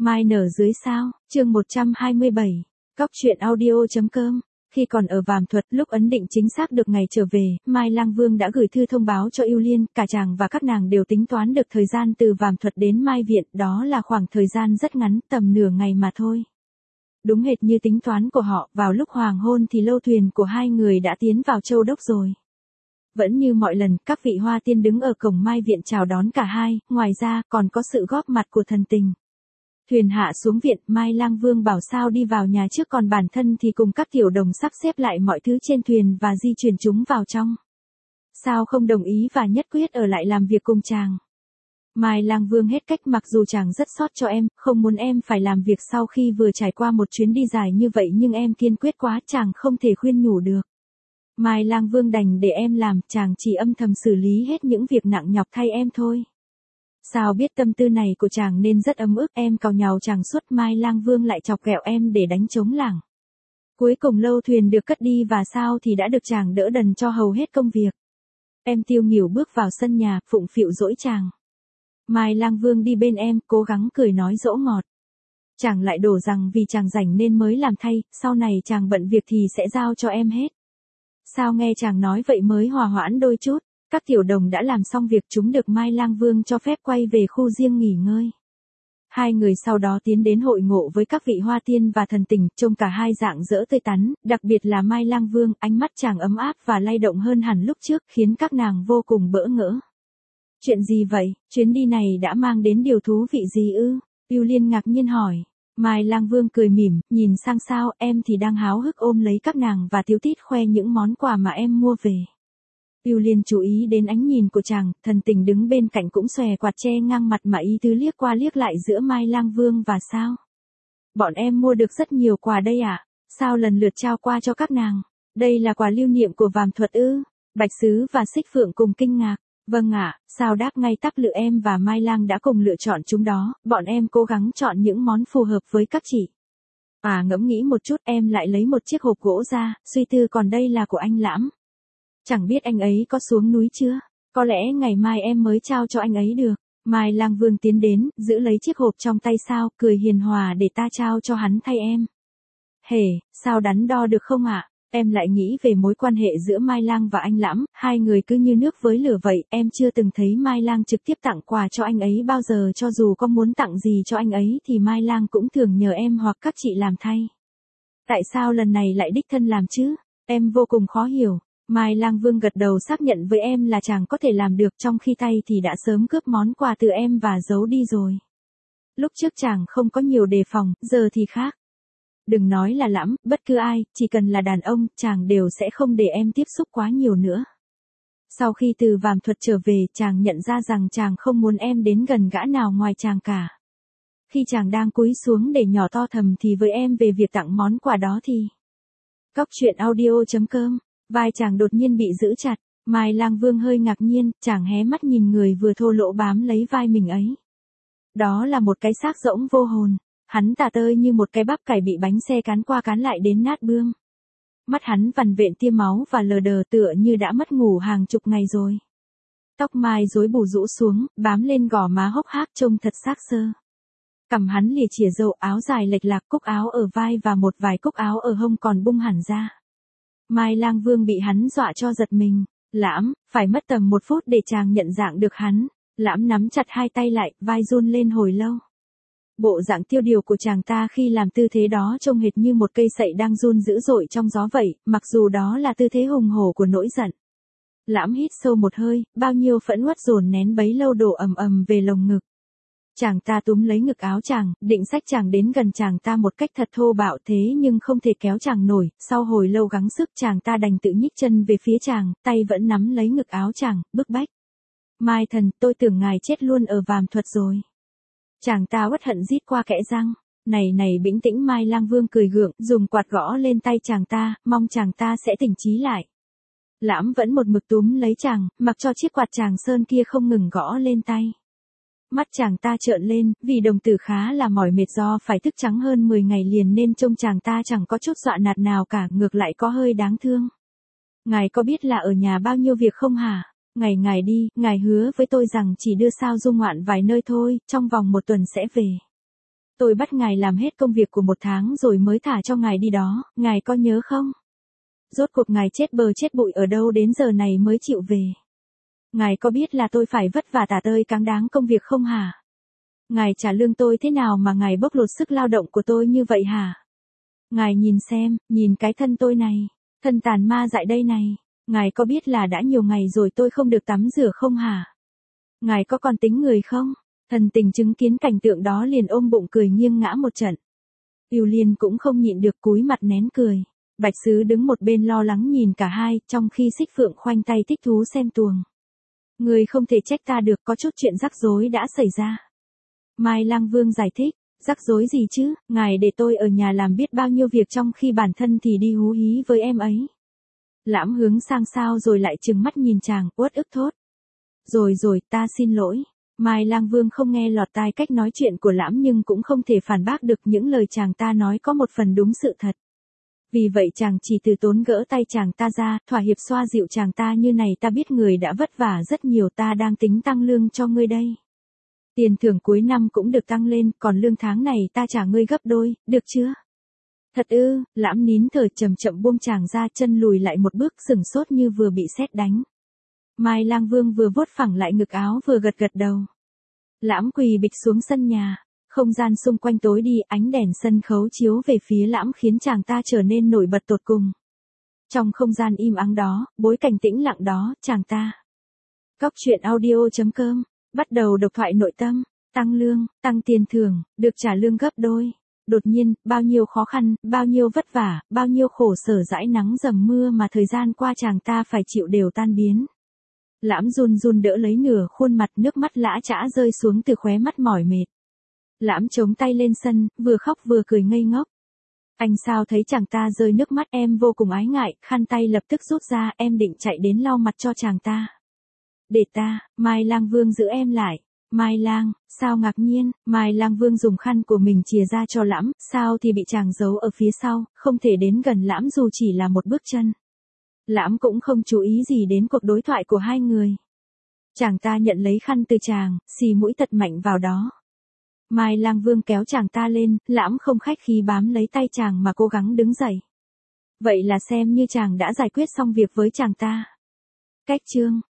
Mai nở dưới sao, chương 127, Cóc truyện audio.com. Khi còn ở Vàm Thuật, lúc ấn định chính xác được ngày trở về, Mai Lang Vương đã gửi thư thông báo cho Yêu Liên, cả chàng và các nàng đều tính toán được thời gian từ Vàm Thuật đến Mai Viện, đó là khoảng thời gian rất ngắn, tầm nửa ngày mà thôi. Đúng hệt như tính toán của họ, vào lúc hoàng hôn thì lâu thuyền của hai người đã tiến vào Châu Đốc rồi. Vẫn như mọi lần, các vị hoa tiên đứng ở cổng Mai Viện chào đón cả hai, ngoài ra còn có sự góp mặt của thần tình. Thuyền hạ xuống viện, Mai Lang Vương bảo sao đi vào nhà trước, còn bản thân thì cùng các tiểu đồng sắp xếp lại mọi thứ trên thuyền và di chuyển chúng vào trong. Sao không đồng ý và nhất quyết ở lại làm việc cùng chàng. Mai Lang Vương hết cách, mặc dù chàng rất xót cho em, không muốn em phải làm việc sau khi vừa trải qua một chuyến đi dài như vậy, nhưng em kiên quyết quá, chàng không thể khuyên nhủ được. Mai Lang Vương đành để em làm, chàng chỉ âm thầm xử lý hết những việc nặng nhọc thay em thôi. Sao biết tâm tư này của chàng nên rất ấm ức, em càu nhàu chàng suốt, Mai Lang Vương lại chọc ghẹo em để đánh trống lảng. Cuối cùng lâu thuyền được cất đi và sao thì đã được chàng đỡ đần cho hầu hết công việc. Em tiêu nghỉu bước vào sân nhà, phụng phịu dỗi chàng. Mai Lang Vương đi bên em, cố gắng cười nói dỗ ngọt. Chàng lại đổ rằng vì chàng rảnh nên mới làm thay, sau này chàng bận việc thì sẽ giao cho em hết. Sao nghe chàng nói vậy mới hòa hoãn đôi chút. Các tiểu đồng đã làm xong việc, chúng được Mai Lang Vương cho phép quay về khu riêng nghỉ ngơi. Hai người sau đó tiến đến hội ngộ với các vị hoa tiên và thần tình, trông cả hai dạng dỡ tươi tắn, đặc biệt là Mai Lang Vương, ánh mắt chàng ấm áp và lay động hơn hẳn lúc trước, khiến các nàng vô cùng bỡ ngỡ. Chuyện gì vậy, chuyến đi này đã mang đến điều thú vị gì ư? Yêu Liên ngạc nhiên hỏi. Mai Lang Vương cười mỉm, nhìn sang sao, em thì đang háo hức ôm lấy các nàng và tíu tít khoe những món quà mà em mua về. Yêu Liên chú ý đến ánh nhìn của chàng, thần tình đứng bên cạnh cũng xòe quạt che ngang mặt mà ý tứ liếc qua liếc lại giữa Mai Lang Vương và sao. Bọn em mua được rất nhiều quà đây ạ, sao lần lượt trao qua cho các nàng. Đây là quà lưu niệm của Vàm Thuật ư? Bạch Sứ và Xích Phượng cùng kinh ngạc. Vâng ạ, sao đáp ngay tắp lự, em và Mai Lang đã cùng lựa chọn chúng đó, bọn em cố gắng chọn những món phù hợp với các chị. Ngẫm nghĩ một chút, em lại lấy một chiếc hộp gỗ ra, suy tư, còn đây là của anh Lãm. Chẳng biết anh ấy có xuống núi chưa? Có lẽ ngày mai em mới trao cho anh ấy được. Mai Lang Vương tiến đến, giữ lấy chiếc hộp trong tay sao, cười hiền hòa, để ta trao cho hắn thay em. Hề, sao đắn đo được không ạ? Em lại nghĩ về mối quan hệ giữa Mai Lang và anh Lãm, hai người cứ như nước với lửa vậy, em chưa từng thấy Mai Lang trực tiếp tặng quà cho anh ấy bao giờ, cho dù có muốn tặng gì cho anh ấy thì Mai Lang cũng thường nhờ em hoặc các chị làm thay. Tại sao lần này lại đích thân làm chứ? Em vô cùng khó hiểu. Mai Lang Vương gật đầu xác nhận với em là chàng có thể làm được, trong khi tay thì đã sớm cướp món quà từ em và giấu đi rồi. Lúc trước chàng không có nhiều đề phòng, giờ thì khác. Đừng nói là Lãm, bất cứ ai, chỉ cần là đàn ông, chàng đều sẽ không để em tiếp xúc quá nhiều nữa. Sau khi từ Vàm Thuật trở về, chàng nhận ra rằng chàng không muốn em đến gần gã nào ngoài chàng cả. Khi chàng đang cúi xuống để nhỏ to thầm thì với em về việc tặng món quà đó thì... Cóc truyện audio.com. Vai chàng đột nhiên bị giữ chặt, Mai Lang Vương hơi ngạc nhiên, chàng hé mắt nhìn người vừa thô lỗ bám lấy vai mình ấy. Đó là một cái xác rỗng vô hồn, hắn tả tơi như một cái bắp cải bị bánh xe cán qua cán lại đến nát bươm. Mắt hắn vằn vện tia máu và lờ đờ tựa như đã mất ngủ hàng chục ngày rồi. Tóc mai rối bù rũ xuống, bám lên gò má hốc hác trông thật xác xơ. Cằm hắn lìa chìa râu, áo dài lệch lạc, cúc áo ở vai và một vài cúc áo ở hông còn bung hẳn ra. Mai Lang Vương bị hắn dọa cho giật mình. Lãm, phải mất tầm 1 phút để chàng nhận dạng được hắn. Lãm nắm chặt hai tay lại, vai run lên hồi lâu. Bộ dạng tiêu điều của chàng ta khi làm tư thế đó trông hệt như một cây sậy đang run dữ dội trong gió vậy, mặc dù đó là tư thế hùng hổ của nỗi giận. Lãm hít sâu một hơi, bao nhiêu phẫn uất dồn nén bấy lâu đổ ầm ầm về lồng ngực. Chàng ta túm lấy ngực áo chàng, định xách chàng đến gần chàng ta một cách thật thô bạo, thế nhưng không thể kéo chàng nổi, sau hồi lâu gắng sức chàng ta đành tự nhích chân về phía chàng, tay vẫn nắm lấy ngực áo chàng, bức bách. Mai thần, tôi tưởng ngài chết luôn ở Vàm Thuật rồi. Chàng ta uất hận rít qua kẽ răng. Này bình tĩnh, Mai Lang Vương cười gượng, dùng quạt gõ lên tay chàng ta, mong chàng ta sẽ tỉnh trí lại. Lãm vẫn một mực túm lấy chàng, mặc cho chiếc quạt chàng sơn kia không ngừng gõ lên tay. Mắt chàng ta trợn lên, vì đồng tử khá là mỏi mệt do phải thức trắng hơn 10 ngày liền nên trông chàng ta chẳng có chút dọa nạt nào cả, ngược lại có hơi đáng thương. Ngài có biết là ở nhà bao nhiêu việc không hả? Ngài đi, ngài hứa với tôi rằng chỉ đưa Sao Du ngoạn vài nơi thôi, trong vòng 1 tuần sẽ về. tôi bắt ngài làm hết công việc của 1 tháng rồi mới thả cho ngài đi đó, ngài có nhớ không? Rốt cuộc ngài chết bờ chết bụi ở đâu đến giờ này mới chịu về? Ngài có biết là tôi phải vất vả tả tơi cáng đáng công việc không hả? Ngài trả lương tôi thế nào mà ngài bóc lột sức lao động của tôi như vậy hả? Ngài nhìn xem, nhìn cái thân tôi này, thân tàn ma dại đây này, ngài có biết là đã nhiều ngày rồi tôi không được tắm rửa không hả? Ngài có còn tính người không? Thần tình chứng kiến cảnh tượng đó liền ôm bụng cười nghiêng ngã một trận. Yêu Liên cũng không nhịn được cúi mặt nén cười. Bạch Sứ đứng một bên lo lắng nhìn cả hai, trong khi Xích Phượng khoanh tay thích thú xem tuồng. Người không thể trách ta được, có chút chuyện rắc rối đã xảy ra. Mai Lang Vương giải thích, rắc rối gì chứ, ngài để tôi ở nhà làm biết bao nhiêu việc trong khi bản thân thì đi hú hí với em ấy. Lãm hướng sang sao rồi lại trừng mắt nhìn chàng, uất ức thốt. Rồi, ta xin lỗi. Mai Lang Vương không nghe lọt tai cách nói chuyện của Lãm nhưng cũng không thể phản bác được những lời chàng ta nói có một phần đúng sự thật. Vì vậy chàng chỉ từ tốn gỡ tay chàng ta ra, thỏa hiệp xoa dịu chàng ta như này, ta biết người đã vất vả rất nhiều, ta đang tính tăng lương cho ngươi đây. Tiền thưởng cuối năm cũng được tăng lên, còn lương tháng này ta trả ngươi gấp đôi, được chưa? Thật ư? Lãm nín thở chậm chậm buông chàng ra, chân lùi lại một bước sửng sốt như vừa bị sét đánh. Mai Lang Vương vừa vuốt phẳng lại ngực áo vừa gật gật đầu. Lãm quỳ bịch xuống sân nhà, không gian xung quanh tối đi, ánh đèn sân khấu chiếu về phía Lãm khiến chàng ta trở nên nổi bật tột cùng. Trong không gian im ắng đó, bối cảnh tĩnh lặng đó, chàng ta. Góc truyện audio.com, bắt đầu độc thoại nội tâm, tăng lương, tăng tiền thưởng, được trả lương gấp đôi. Đột nhiên, bao nhiêu khó khăn, bao nhiêu vất vả, bao nhiêu khổ sở dãi nắng dầm mưa mà thời gian qua chàng ta phải chịu đều tan biến. Lãm run run đỡ lấy nửa khuôn mặt, nước mắt lã chã rơi xuống từ khóe mắt mỏi mệt. Lãm chống tay lên sân, vừa khóc vừa cười ngây ngốc. Anh sao thấy chàng ta rơi nước mắt, em vô cùng ái ngại, khăn tay lập tức rút ra, em định chạy đến lau mặt cho chàng ta. Để ta, Mai Lang Vương giữ em lại. Mai Lang, sao ngạc nhiên, Mai Lang Vương dùng khăn của mình chìa ra cho Lãm, sao thì bị chàng giấu ở phía sau, không thể đến gần Lãm dù chỉ là một bước chân. Lãm cũng không chú ý gì đến cuộc đối thoại của hai người. Chàng ta nhận lấy khăn từ chàng, xì mũi thật mạnh vào đó. Mai Lang Vương kéo chàng ta lên, Lãm không khách khí bám lấy tay chàng mà cố gắng đứng dậy. Vậy là xem như chàng đã giải quyết xong việc với chàng ta. Cách chương